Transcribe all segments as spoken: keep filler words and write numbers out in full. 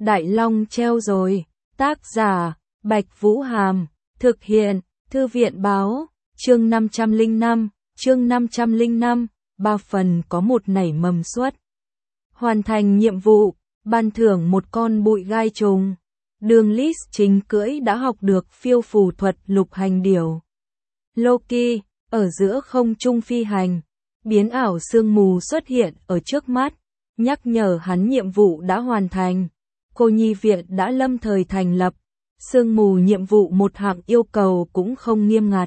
Đại Long treo rồi. Tác giả, Bạch Vũ Hàm. Thực hiện, Thư viện báo. Chương năm trăm lẻ năm, chương năm trăm lẻ năm, ba phần có một nảy mầm suất. Hoàn thành nhiệm vụ, ban thưởng một con bụi gai trùng. Đường Lys chính cưỡi đã học được phiêu phù thuật lục hành điểu. Loki, ở giữa không trung phi hành, biến ảo sương mù xuất hiện ở trước mắt, nhắc nhở hắn nhiệm vụ đã hoàn thành. Cô nhi viện đã lâm thời thành lập, sương mù nhiệm vụ một hạng yêu cầu cũng không nghiêm ngặt.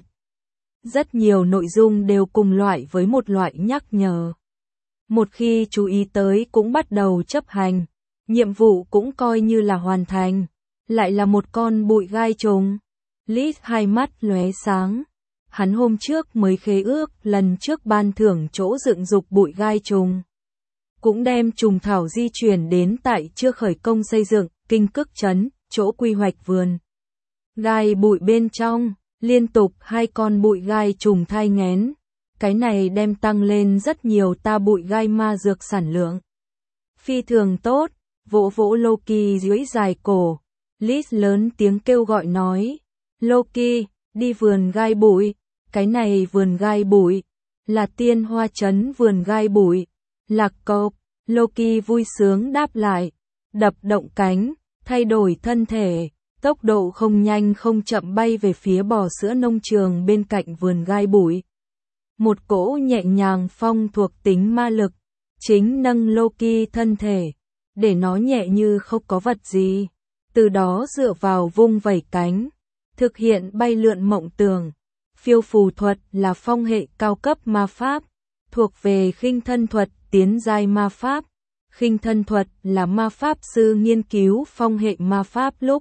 Rất nhiều nội dung đều cùng loại với một loại nhắc nhở. Một khi chú ý tới cũng bắt đầu chấp hành, nhiệm vụ cũng coi như là hoàn thành. Lại là một con bụi gai trùng. Lys hai mắt lóe sáng. Hắn hôm trước mới khế ước lần trước ban thưởng chỗ dựng dục bụi gai trùng. Cũng đem trùng thảo di chuyển đến tại chưa khởi công xây dựng, Kinh Cức Trấn, chỗ quy hoạch vườn. Gai bụi bên trong, liên tục hai con bụi gai trùng thai nghén. Cái này đem tăng lên rất nhiều ta bụi gai ma dược sản lượng. Phi thường tốt, vỗ vỗ Loki dưới dài cổ. Lys lớn tiếng kêu gọi nói, Loki, đi vườn gai bụi, cái này vườn gai bụi, là tiên hoa trấn vườn gai bụi, lạc cộc, Loki vui sướng đáp lại, đập động cánh, thay đổi thân thể, tốc độ không nhanh không chậm bay về phía bò sữa nông trường bên cạnh vườn gai bụi. Một cỗ nhẹ nhàng phong thuộc tính ma lực, chính nâng Loki thân thể, để nó nhẹ như không có vật gì. Từ đó dựa vào vung vẩy cánh, thực hiện bay lượn mộng tưởng. Phiêu phù thuật là phong hệ cao cấp ma pháp, thuộc về khinh thân thuật tiến giai ma pháp. Khinh thân thuật là ma pháp sư nghiên cứu phong hệ ma pháp lúc.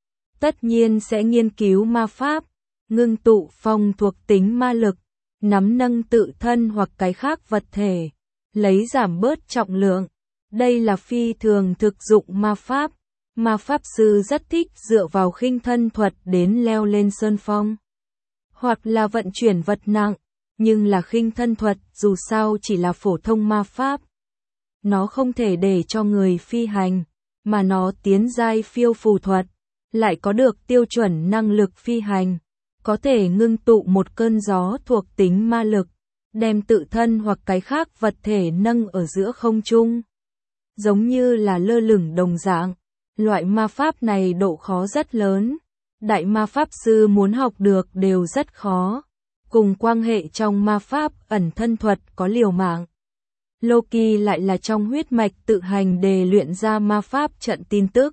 Tất nhiên sẽ nghiên cứu ma pháp, ngưng tụ phong thuộc tính ma lực, nắm nâng tự thân hoặc cái khác vật thể, lấy giảm bớt trọng lượng. Đây là phi thường thực dụng ma pháp. Ma pháp sư rất thích dựa vào khinh thân thuật đến leo lên sơn phong, hoặc là vận chuyển vật nặng, nhưng là khinh thân thuật dù sao chỉ là phổ thông ma pháp. Nó không thể để cho người phi hành, mà nó tiến giai phiêu phù thuật, lại có được tiêu chuẩn năng lực phi hành, có thể ngưng tụ một cơn gió thuộc tính ma lực, đem tự thân hoặc cái khác vật thể nâng ở giữa không trung, giống như là lơ lửng đồng dạng. Loại ma pháp này độ khó rất lớn, đại ma pháp sư muốn học được đều rất khó, cùng quan hệ trong ma pháp ẩn thân thuật có liều mạng. Loki lại là trong huyết mạch tự hành đề luyện ra ma pháp trận tin tức,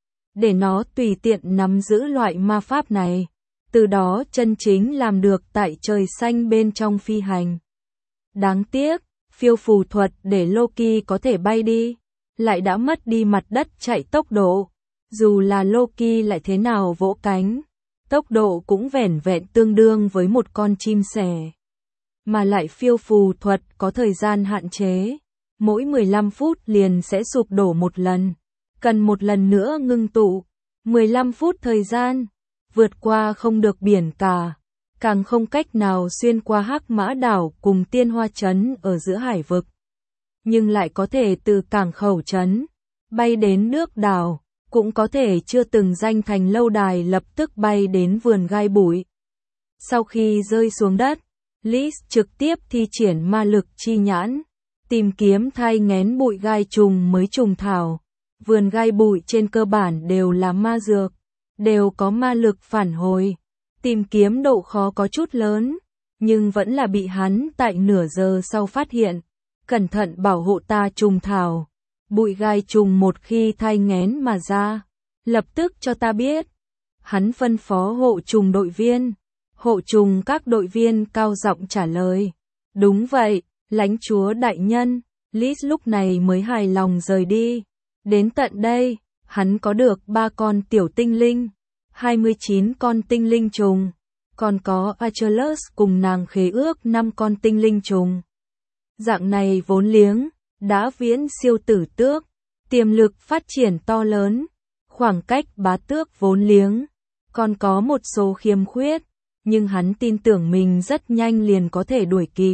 để nó tùy tiện nắm giữ loại ma pháp này, từ đó chân chính làm được tại trời xanh bên trong phi hành. Đáng tiếc, phiêu phù thuật để Loki có thể bay đi, lại đã mất đi mặt đất chạy tốc độ. Dù là Loki lại thế nào vỗ cánh, tốc độ cũng vẻn vẹn tương đương với một con chim sẻ. Mà lại phiêu phù thuật có thời gian hạn chế, mỗi mười lăm phút liền sẽ sụp đổ một lần, cần một lần nữa ngưng tụ, mười lăm phút thời gian, vượt qua không được biển cả, càng không cách nào xuyên qua Hắc Mã đảo cùng Tiên Hoa trấn ở giữa hải vực. Nhưng lại có thể từ cảng khẩu trấn, bay đến nước đảo, cũng có thể chưa từng danh thành lâu đài lập tức bay đến vườn gai bụi. Sau khi rơi xuống đất, Lys trực tiếp thi triển ma lực chi nhãn, tìm kiếm thai nghén bụi gai trùng mới trùng thảo. Vườn gai bụi trên cơ bản đều là ma dược, đều có ma lực phản hồi. Tìm kiếm độ khó có chút lớn, nhưng vẫn là bị hắn tại nửa giờ sau phát hiện. Cẩn thận bảo hộ ta trùng thảo. Bụi gai trùng một khi thai nghén mà ra, lập tức cho ta biết. Hắn phân phó hộ trùng đội viên. Hộ trùng các đội viên cao giọng trả lời. Đúng vậy, lãnh chúa đại nhân. Lys lúc này mới hài lòng rời đi. Đến tận đây, hắn có được ba con tiểu tinh linh, hai mươi chín con tinh linh trùng, còn có Achilles cùng nàng khế ước năm con tinh linh trùng. Dạng này vốn liếng, đã viễn siêu tử tước, tiềm lực phát triển to lớn, khoảng cách bá tước vốn liếng, còn có một số khiêm khuyết, nhưng hắn tin tưởng mình rất nhanh liền có thể đuổi kịp.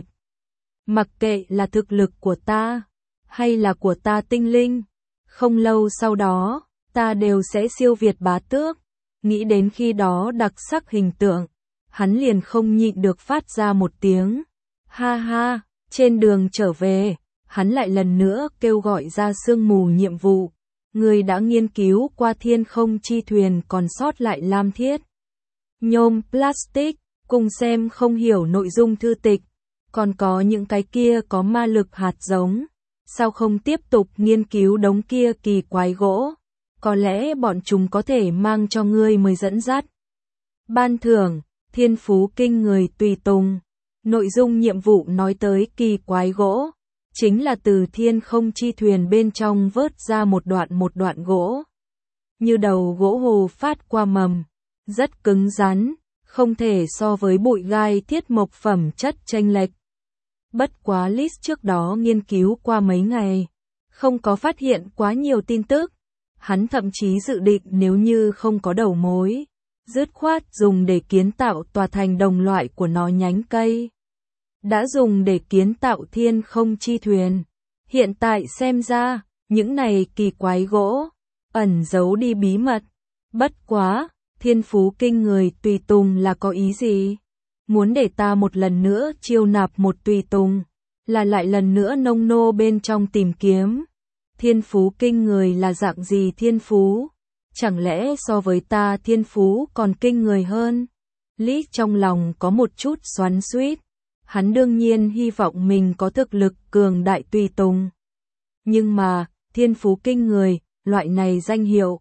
Mặc kệ là thực lực của ta, hay là của ta tinh linh. Không lâu sau đó, ta đều sẽ siêu việt bá tước. Nghĩ đến khi đó đặc sắc hình tượng, hắn liền không nhịn được phát ra một tiếng. Ha ha, trên đường trở về, hắn lại lần nữa kêu gọi ra sương mù nhiệm vụ. Người đã nghiên cứu qua thiên không chi thuyền còn sót lại lam thiết, nhôm, plastic, cùng xem không hiểu nội dung thư tịch. Còn có những cái kia có ma lực hạt giống. Sao không tiếp tục nghiên cứu đống kia kỳ quái gỗ? Có lẽ bọn chúng có thể mang cho ngươi mới dẫn dắt. Ban thưởng, thiên phú kinh người tùy tùng. Nội dung nhiệm vụ nói tới kỳ quái gỗ, chính là từ thiên không chi thuyền bên trong vớt ra một đoạn một đoạn gỗ. Như đầu gỗ hồ phát qua mầm, rất cứng rắn, không thể so với bụi gai thiết mộc phẩm chất chênh lệch. Bất quá Liz trước đó nghiên cứu qua mấy ngày, không có phát hiện quá nhiều tin tức. Hắn thậm chí dự định nếu như không có đầu mối, dứt khoát dùng để kiến tạo tòa thành đồng loại của nó nhánh cây. Đã dùng để kiến tạo thiên không chi thuyền. Hiện tại xem ra, những này kỳ quái gỗ, ẩn giấu đi bí mật. Bất quá, thiên phú kinh người tùy tùng là có ý gì? Muốn để ta một lần nữa chiêu nạp một tùy tùng, là lại lần nữa nông nô bên trong tìm kiếm. Thiên phú kinh người là dạng gì thiên phú? Chẳng lẽ so với ta thiên phú còn kinh người hơn? Lý trong lòng có một chút xoắn xuýt. Hắn đương nhiên hy vọng mình có thực lực cường đại tùy tùng. Nhưng mà, thiên phú kinh người, loại này danh hiệu,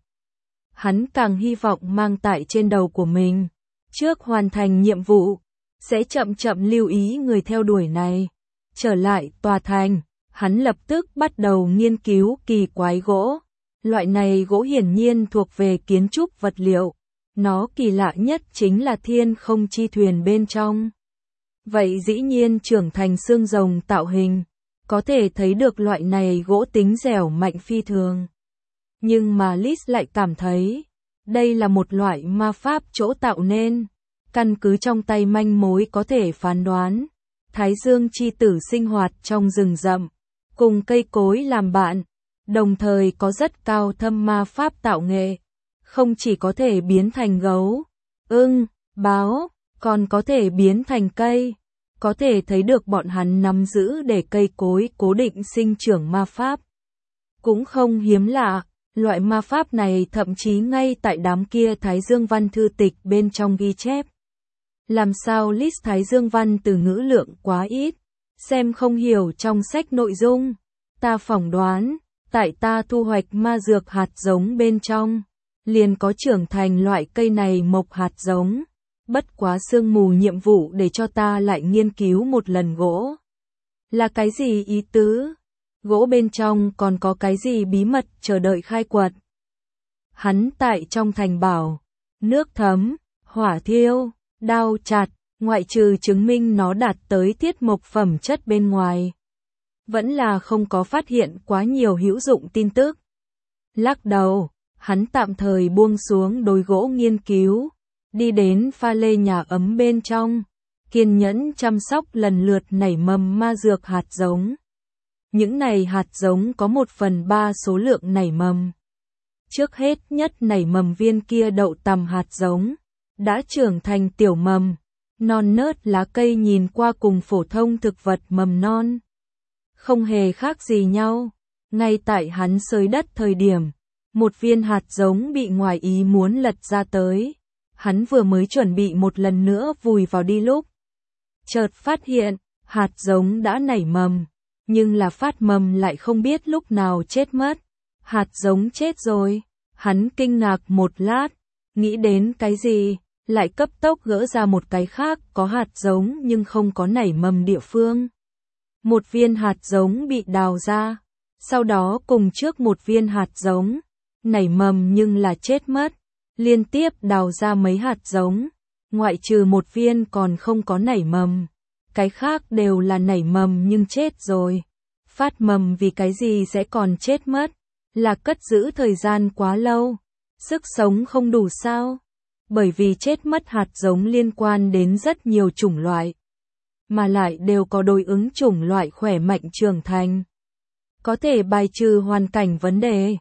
hắn càng hy vọng mang tại trên đầu của mình. Trước hoàn thành nhiệm vụ, sẽ chậm chậm lưu ý người theo đuổi này. Trở lại tòa thành, hắn lập tức bắt đầu nghiên cứu kỳ quái gỗ. Loại này gỗ hiển nhiên thuộc về kiến trúc vật liệu. Nó kỳ lạ nhất chính là thiên không chi thuyền bên trong. Vậy dĩ nhiên trưởng thành xương rồng tạo hình, có thể thấy được loại này gỗ tính dẻo mạnh phi thường. Nhưng mà Liz lại cảm thấy, đây là một loại ma pháp chỗ tạo nên. Căn cứ trong tay manh mối có thể phán đoán, Thái Dương chi tử sinh hoạt trong rừng rậm, cùng cây cối làm bạn, đồng thời có rất cao thâm ma pháp tạo nghệ. Không chỉ có thể biến thành gấu, ưng, báo, còn có thể biến thành cây. Có thể thấy được bọn hắn nắm giữ để cây cối cố định sinh trưởng ma pháp. Cũng không hiếm lạ, loại ma pháp này thậm chí ngay tại đám kia Thái Dương văn thư tịch bên trong ghi chép. Làm sao list Thái Dương văn từ ngữ lượng quá ít, xem không hiểu trong sách nội dung. Ta phỏng đoán, tại ta thu hoạch ma dược hạt giống bên trong, liền có trưởng thành loại cây này mộc hạt giống. Bất quá sương mù nhiệm vụ để cho ta lại nghiên cứu một lần gỗ. Là cái gì ý tứ? Gỗ bên trong còn có cái gì bí mật chờ đợi khai quật? Hắn tại trong thành bảo, nước thấm, hỏa thiêu, đao chặt, ngoại trừ chứng minh nó đạt tới thiết mộc phẩm chất bên ngoài. Vẫn là không có phát hiện quá nhiều hữu dụng tin tức. Lắc đầu, hắn tạm thời buông xuống đôi gỗ nghiên cứu. Đi đến pha lê nhà ấm bên trong, kiên nhẫn chăm sóc lần lượt nảy mầm ma dược hạt giống. Những này hạt giống có một phần ba số lượng nảy mầm. Trước hết nhất nảy mầm viên kia đậu tằm hạt giống, đã trưởng thành tiểu mầm, non nớt lá cây nhìn qua cùng phổ thông thực vật mầm non. Không hề khác gì nhau, ngay tại hắn xới đất thời điểm, một viên hạt giống bị ngoài ý muốn lật ra tới. Hắn vừa mới chuẩn bị một lần nữa vùi vào đi lúc. Chợt phát hiện, hạt giống đã nảy mầm, nhưng là phát mầm lại không biết lúc nào chết mất. Hạt giống chết rồi, hắn kinh ngạc một lát, nghĩ đến cái gì, lại cấp tốc gỡ ra một cái khác có hạt giống nhưng không có nảy mầm địa phương. Một viên hạt giống bị đào ra, sau đó cùng trước một viên hạt giống, nảy mầm nhưng là chết mất. Liên tiếp đào ra mấy hạt giống, ngoại trừ một viên còn không có nảy mầm, cái khác đều là nảy mầm nhưng chết rồi. Phát mầm vì cái gì sẽ còn chết mất? Là cất giữ thời gian quá lâu, sức sống không đủ sao? Bởi vì chết mất hạt giống liên quan đến rất nhiều chủng loại, mà lại đều có đối ứng chủng loại khỏe mạnh trưởng thành. Có thể bài trừ hoàn cảnh vấn đề.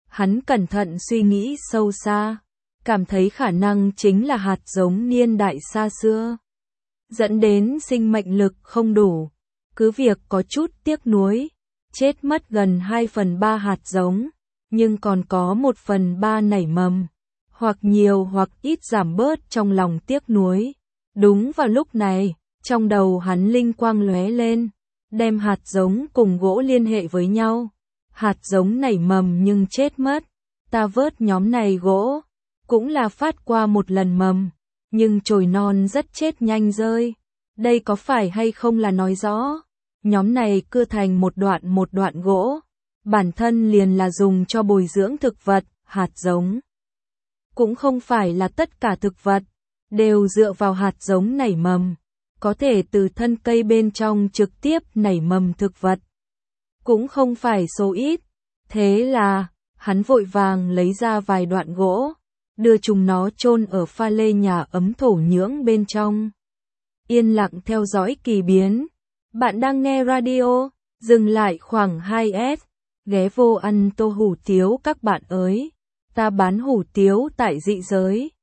Hắn cẩn thận suy nghĩ sâu xa, cảm thấy khả năng chính là hạt giống niên đại xa xưa, dẫn đến sinh mệnh lực không đủ, cứ việc có chút tiếc nuối, chết mất gần hai phần ba hạt giống, nhưng còn có một phần ba nảy mầm, hoặc nhiều hoặc ít giảm bớt trong lòng tiếc nuối. Đúng vào lúc này, trong đầu hắn linh quang lóe lên, đem hạt giống cùng gỗ liên hệ với nhau. Hạt giống nảy mầm nhưng chết mất, ta vớt nhóm này gỗ, cũng là phát qua một lần mầm, nhưng chồi non rất chết nhanh rơi. Đây có phải hay không là nói rõ, nhóm này cưa thành một đoạn một đoạn gỗ, bản thân liền là dùng cho bồi dưỡng thực vật, hạt giống. Cũng không phải là tất cả thực vật, đều dựa vào hạt giống nảy mầm, có thể từ thân cây bên trong trực tiếp nảy mầm thực vật. Cũng không phải số ít, thế là, hắn vội vàng lấy ra vài đoạn gỗ, đưa chúng nó chôn ở pha lê nhà ấm thổ nhưỡng bên trong. Yên lặng theo dõi kỳ biến. Bạn đang nghe radio, dừng lại khoảng hai s, ghé vô ăn tô hủ tiếu các bạn ơi. Ta bán hủ tiếu tại dị giới.